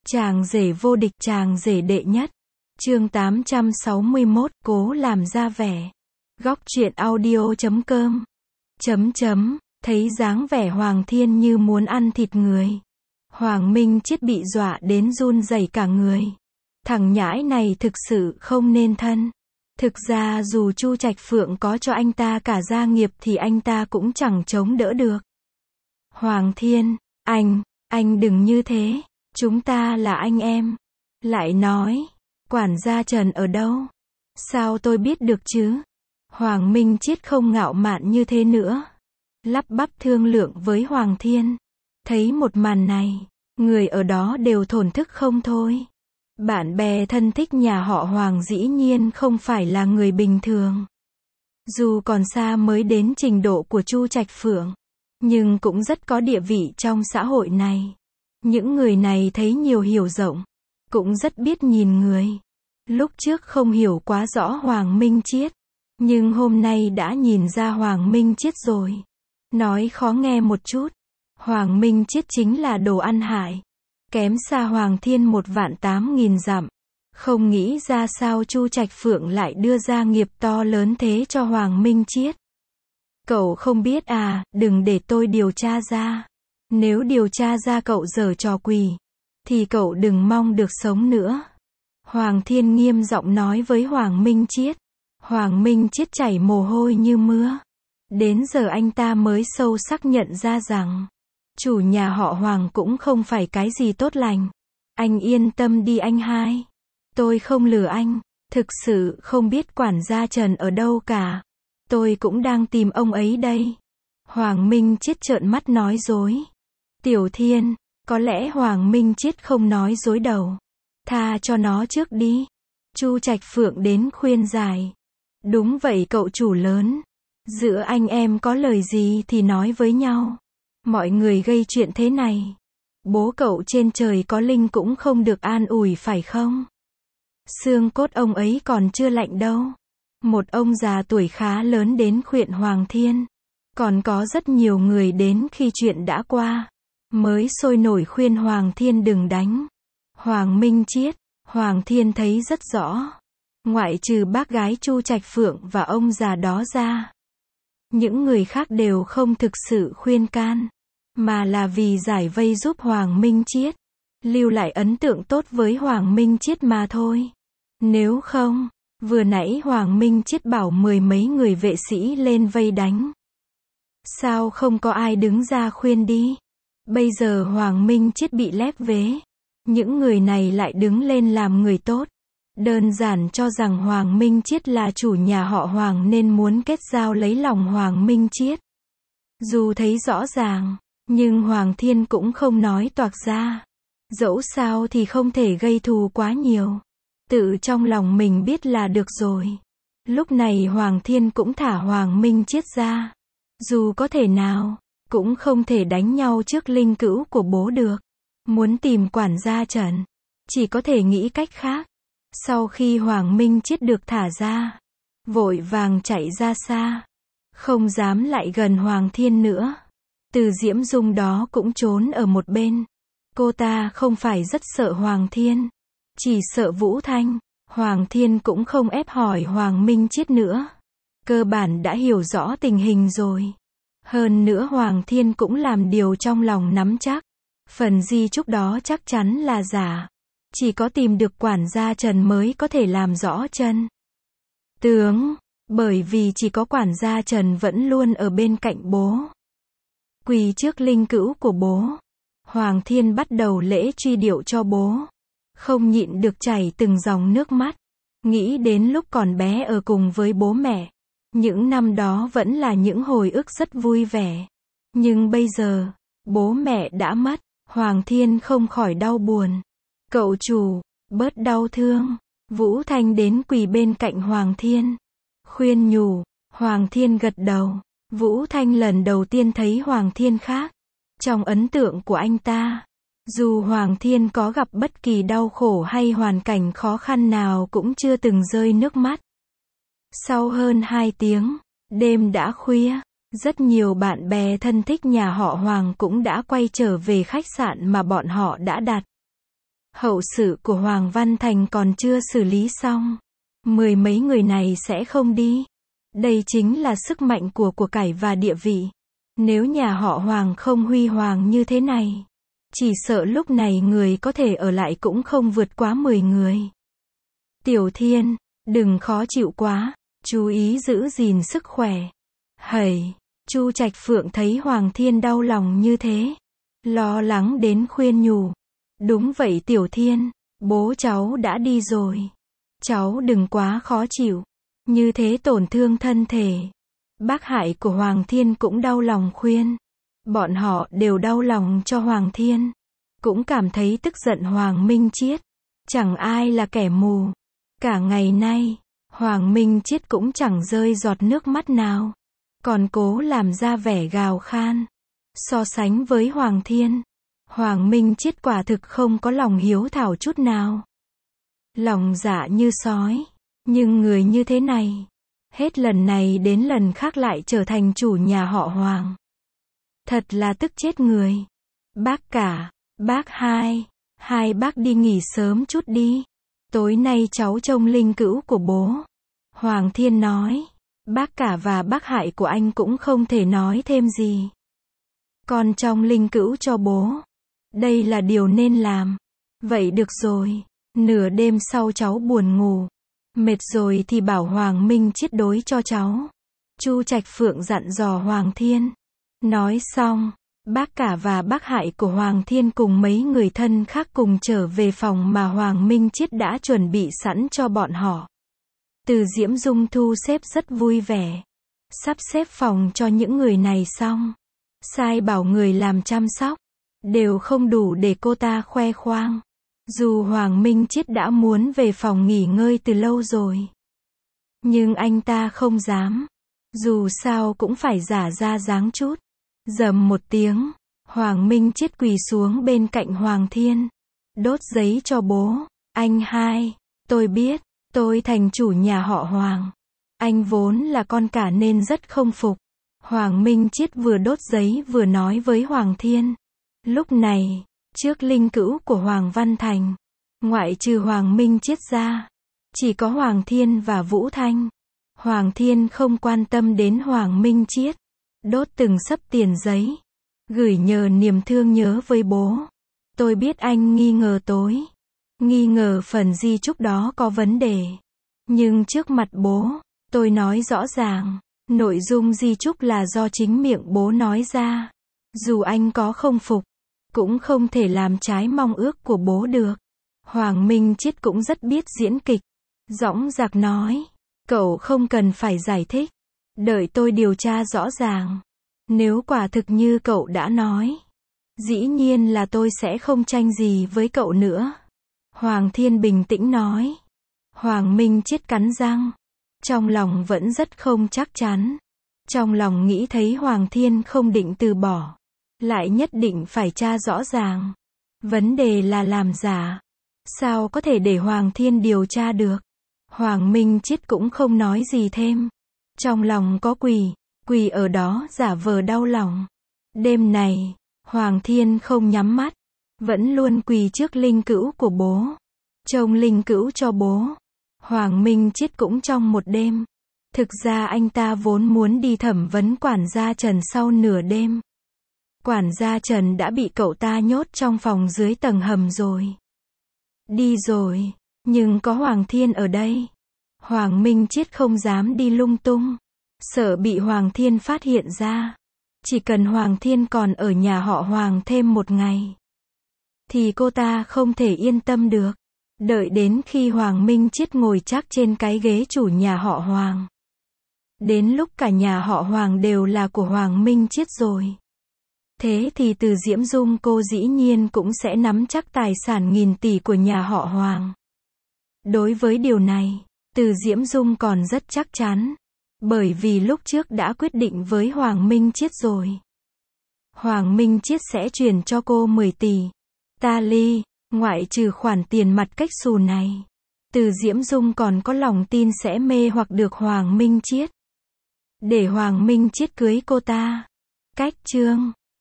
Chàng rể vô địch, chàng rể đệ nhất. Chương 861, cố làm ra vẻ. Góc truyện audio.com. Thấy dáng vẻ Hoàng Thiên như muốn ăn thịt người. Hoàng Minh Chiết bị dọa đến run rẩy cả người. Thằng nhãi này thực sự không nên thân. Thực ra dù Chu Trạch Phượng có cho anh ta cả gia nghiệp thì anh ta cũng chẳng chống đỡ được. Hoàng Thiên, anh đừng như thế. Chúng ta là anh em. Lại nói, quản gia Trần ở đâu? Sao tôi biết được chứ? Hoàng Minh Chiết không ngạo mạn như thế nữa. Lắp bắp thương lượng với Hoàng Thiên. Thấy một màn này, người ở đó đều thổn thức không thôi. Bạn bè thân thích nhà họ Hoàng dĩ nhiên không phải là người bình thường. Dù còn xa mới đến trình độ của Chu Trạch Phượng, nhưng cũng rất có địa vị trong xã hội này. Những người này thấy nhiều hiểu rộng, cũng rất biết nhìn người. Lúc trước không hiểu quá rõ Hoàng Minh Chiết, nhưng hôm nay đã nhìn ra Hoàng Minh Chiết rồi. Nói khó nghe một chút, Hoàng Minh Chiết chính là đồ ăn hại. Kém xa Hoàng Thiên 1.800.000 dặm. Không nghĩ ra sao Chu Trạch Phượng lại đưa ra nghiệp to lớn thế cho Hoàng Minh Chiết. Cậu không biết à, đừng để tôi điều tra ra. Nếu điều tra ra cậu giở trò quỷ, thì cậu đừng mong được sống nữa. Hoàng Thiên nghiêm giọng nói với Hoàng Minh Chiết. Hoàng Minh Chiết chảy mồ hôi như mưa. Đến giờ anh ta mới sâu sắc nhận ra rằng, chủ nhà họ Hoàng cũng không phải cái gì tốt lành. Anh yên tâm đi anh hai. Tôi không lừa anh. Thực sự không biết quản gia Trần ở đâu cả. Tôi cũng đang tìm ông ấy đây. Hoàng Minh Chiết trợn mắt nói dối. Tiểu Thiên, có lẽ Hoàng Minh Chiết không nói dối đầu. Tha cho nó trước đi. Chu Trạch Phượng đến khuyên giải. Đúng vậy cậu chủ lớn. Giữa anh em có lời gì thì nói với nhau. Mọi người gây chuyện thế này. Bố cậu trên trời có linh cũng không được an ủi phải không? Xương cốt ông ấy còn chưa lạnh đâu. Một ông già tuổi khá lớn đến khuyên Hoàng Thiên. Còn có rất nhiều người đến khi chuyện đã qua. Mới sôi nổi khuyên Hoàng Thiên đừng đánh. Hoàng Minh Chiết, Hoàng Thiên thấy rất rõ. Ngoại trừ bác gái Chu Trạch Phượng và ông già đó ra, những người khác đều không thực sự khuyên can, mà là vì giải vây giúp Hoàng Minh Chiết, lưu lại ấn tượng tốt với Hoàng Minh Chiết mà thôi. Nếu không, vừa nãy Hoàng Minh Chiết bảo 10 mấy người vệ sĩ lên vây đánh. Sao không có ai đứng ra khuyên đi? Bây giờ Hoàng Minh Chiết bị lép vế. Những người này lại đứng lên làm người tốt. Đơn giản cho rằng Hoàng Minh Chiết là chủ nhà họ Hoàng nên muốn kết giao lấy lòng Hoàng Minh Chiết. Dù thấy rõ ràng, nhưng Hoàng Thiên cũng không nói toạc ra. Dẫu sao thì không thể gây thù quá nhiều. Tự trong lòng mình biết là được rồi. Lúc này Hoàng Thiên cũng thả Hoàng Minh Chiết ra. Dù có thể nào, cũng không thể đánh nhau trước linh cữu của bố được. Muốn tìm quản gia Trần, chỉ có thể nghĩ cách khác. Sau khi Hoàng Minh Chiết được thả ra, vội vàng chạy ra xa. Không dám lại gần Hoàng Thiên nữa. Từ Diễm Dung đó cũng trốn ở một bên. Cô ta không phải rất sợ Hoàng Thiên, chỉ sợ Vũ Thanh. Hoàng Thiên cũng không ép hỏi Hoàng Minh Chiết nữa. Cơ bản đã hiểu rõ tình hình rồi. Hơn nữa Hoàng Thiên cũng làm điều trong lòng nắm chắc. Phần di chúc đó chắc chắn là giả. Chỉ có tìm được quản gia Trần mới có thể làm rõ chân tướng. Bởi vì chỉ có quản gia Trần vẫn luôn ở bên cạnh bố. Quỳ trước linh cữu của bố. Hoàng Thiên bắt đầu lễ truy điệu cho bố. Không nhịn được chảy từng dòng nước mắt. Nghĩ đến lúc còn bé ở cùng với bố mẹ. Những năm đó vẫn là những hồi ức rất vui vẻ. Nhưng bây giờ, bố mẹ đã mất. Hoàng Thiên không khỏi đau buồn. Cậu chủ, bớt đau thương. Vũ Thanh đến quỳ bên cạnh Hoàng Thiên. Khuyên nhủ. Hoàng Thiên gật đầu. Vũ Thanh lần đầu tiên thấy Hoàng Thiên khác. Trong ấn tượng của anh ta, dù Hoàng Thiên có gặp bất kỳ đau khổ hay hoàn cảnh khó khăn nào cũng chưa từng rơi nước mắt. Sau hơn 2 tiếng, đêm đã khuya. Rất nhiều bạn bè thân thích nhà họ Hoàng cũng đã quay trở về khách sạn mà bọn họ đã đặt. Hậu sự của Hoàng Văn Thành còn chưa xử lý xong. Mười mấy người này sẽ không đi. Đây chính là sức mạnh của cải và địa vị. Nếu nhà họ Hoàng không huy hoàng như thế này, chỉ sợ lúc này người có thể ở lại cũng không vượt quá 10 người. Tiểu Thiên, đừng khó chịu quá, chú ý giữ gìn sức khỏe. Hầy, Chu Trạch Phượng thấy Hoàng Thiên đau lòng như thế, lo lắng đến khuyên nhủ. Đúng vậy Tiểu Thiên, bố cháu đã đi rồi. Cháu đừng quá khó chịu, như thế tổn thương thân thể. Bác Hải của Hoàng Thiên cũng đau lòng khuyên. Bọn họ đều đau lòng cho Hoàng Thiên. Cũng cảm thấy tức giận Hoàng Minh Chiết. Chẳng ai là kẻ mù. Cả ngày nay, Hoàng Minh Chiết cũng chẳng rơi giọt nước mắt nào. Còn cố làm ra vẻ gào khan. So sánh với Hoàng Thiên, Hoàng Minh Chiết quả thực không có lòng hiếu thảo chút nào. Lòng dạ như sói. Nhưng người như thế này, hết lần này đến lần khác lại trở thành chủ nhà họ Hoàng. Thật là tức chết người. Bác cả, bác hai bác đi nghỉ sớm chút đi. Tối nay cháu trông linh cữu của bố. Hoàng Thiên nói. Bác cả và bác Hải của anh cũng không thể nói thêm gì. Con trông linh cữu cho bố. Đây là điều nên làm. Vậy được rồi. Nửa đêm sau cháu buồn ngủ. Mệt rồi thì bảo Hoàng Minh Chiết đối cho cháu. Chu Trạch Phượng dặn dò Hoàng Thiên. Nói xong, bác cả và bác Hải của Hoàng Thiên cùng mấy người thân khác cùng trở về phòng mà Hoàng Minh Chiết đã chuẩn bị sẵn cho bọn họ. Từ Diễm Dung thu xếp rất vui vẻ. Sắp xếp phòng cho những người này xong. Sai bảo người làm chăm sóc. Đều không đủ để cô ta khoe khoang. Dù Hoàng Minh Chiết đã muốn về phòng nghỉ ngơi từ lâu rồi. Nhưng anh ta không dám. Dù sao cũng phải giả ra dáng chút. Rầm một tiếng, Hoàng Minh Chiết quỳ xuống bên cạnh Hoàng Thiên. Đốt giấy cho bố. Anh hai, tôi biết, tôi thành chủ nhà họ Hoàng. Anh vốn là con cả nên rất không phục. Hoàng Minh Chiết vừa đốt giấy vừa nói với Hoàng Thiên. Lúc này, trước linh cữu của Hoàng Văn Thành, ngoại trừ Hoàng Minh Chiết ra, chỉ có Hoàng Thiên và Vũ Thanh. Hoàng Thiên không quan tâm đến Hoàng Minh Chiết, đốt từng xấp tiền giấy, gửi nhờ niềm thương nhớ với bố. Tôi biết anh nghi ngờ tối, nghi ngờ phần di chúc đó có vấn đề. Nhưng trước mặt bố, tôi nói rõ ràng, nội dung di chúc là do chính miệng bố nói ra. Dù anh có không phục, cũng không thể làm trái mong ước của bố được. Hoàng Minh Chiết cũng rất biết diễn kịch. Dõng dạc nói, cậu không cần phải giải thích. Đợi tôi điều tra rõ ràng. Nếu quả thực như cậu đã nói, dĩ nhiên là tôi sẽ không tranh gì với cậu nữa. Hoàng Thiên bình tĩnh nói. Hoàng Minh Chiết cắn răng. Trong lòng vẫn rất không chắc chắn. Trong lòng nghĩ thấy Hoàng Thiên không định từ bỏ. Lại nhất định phải tra rõ ràng. Vấn đề là làm giả. Sao có thể để Hoàng Thiên điều tra được? Hoàng Minh Chiết cũng không nói gì thêm. Trong lòng có quỳ ở đó giả vờ đau lòng. Đêm này, Hoàng Thiên không nhắm mắt. Vẫn luôn quỳ trước linh cữu của bố. Trông linh cữu cho bố. Hoàng Minh Chiết cũng trong một đêm. Thực ra anh ta vốn muốn đi thẩm vấn quản gia Trần sau nửa đêm. Quản gia Trần đã bị cậu ta nhốt trong phòng dưới tầng hầm rồi. Đi rồi, nhưng có Hoàng Thiên ở đây. Hoàng Minh Chiết không dám đi lung tung. Sợ bị Hoàng Thiên phát hiện ra. Chỉ cần Hoàng Thiên còn ở nhà họ Hoàng thêm một ngày, thì cô ta không thể yên tâm được. Đợi đến khi Hoàng Minh Chiết ngồi chắc trên cái ghế chủ nhà họ Hoàng. Đến lúc cả nhà họ Hoàng đều là của Hoàng Minh Chiết rồi. Thế thì Từ Diễm Dung cô dĩ nhiên cũng sẽ nắm chắc tài sản nghìn tỷ của nhà họ Hoàng. Đối với điều này, Từ Diễm Dung còn rất chắc chắn. Bởi vì lúc trước đã quyết định với Hoàng Minh Chiết rồi. Hoàng Minh Chiết sẽ chuyển cho cô 10 tỷ. Tali, ngoại trừ khoản tiền mặt cách xù này. Từ Diễm Dung còn có lòng tin sẽ mê hoặc được Hoàng Minh Chiết. Để Hoàng Minh Chiết cưới cô ta. Cách chương